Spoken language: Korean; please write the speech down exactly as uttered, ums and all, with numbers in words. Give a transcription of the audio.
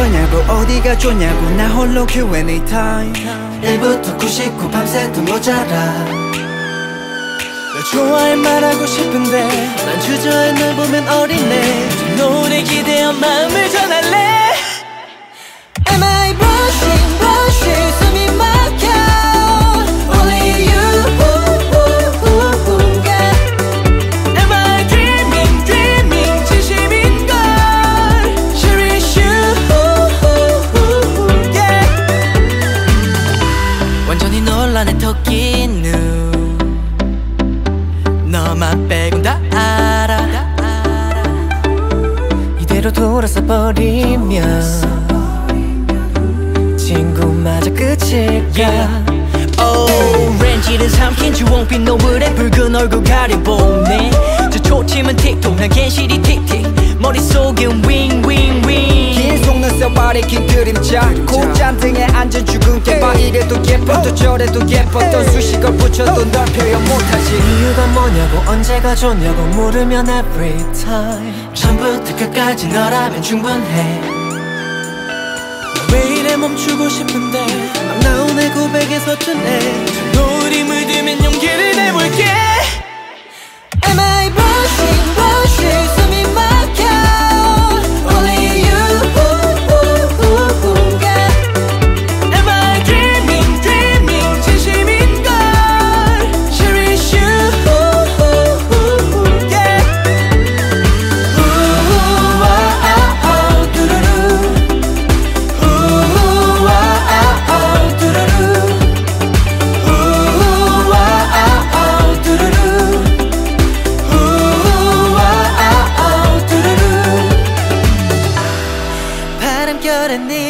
좋냐고 어디가 좋냐고 나 홀로 큐 앤 에이 타임 일부터 구십구 밤새도 모자라 널 좋아해 말하고 싶은데 난 주저해 널 보면 어린애 노래 기대어 마음을 전할래 Am I blushing blushing 숨이 막혀 Only you yeah. Am I dreaming dreaming 진심인걸 Cherish you yeah. 완전히 논란의 토끼 눈 너만 빼곤 다 알아 이대로 돌아서 버리면 친구마저 끝일까 oh, 렌즈를 삼킨 주홍빛 노을에 붉은 얼굴 가려보네 저 초침은 틱톡 난 괜시리 틱틱 머릿속엔 윙윙윙 긴 속눈썹 아래 긴 그림자 콧잔등에 앉은 죽은 개봐 이래도 예뻐 또 저래도 예뻤던 수식어 붙여도 널 표현 못하지 이유가 뭐냐고 언제가 좋냐고 물으면 every time 처음부터 끝까지 너라면 충분해 왜 이래 멈추고 싶은데 막 나온 내 고백에 서툰해 노을이 물들면 용기를 내볼게 Am I blushing blushing 숨이 막혀 Only you yeah. Am I dreaming dreaming 진심인걸 Cherish you yeah. Ooh, ah, ah, oh, 두루루 바람결에 네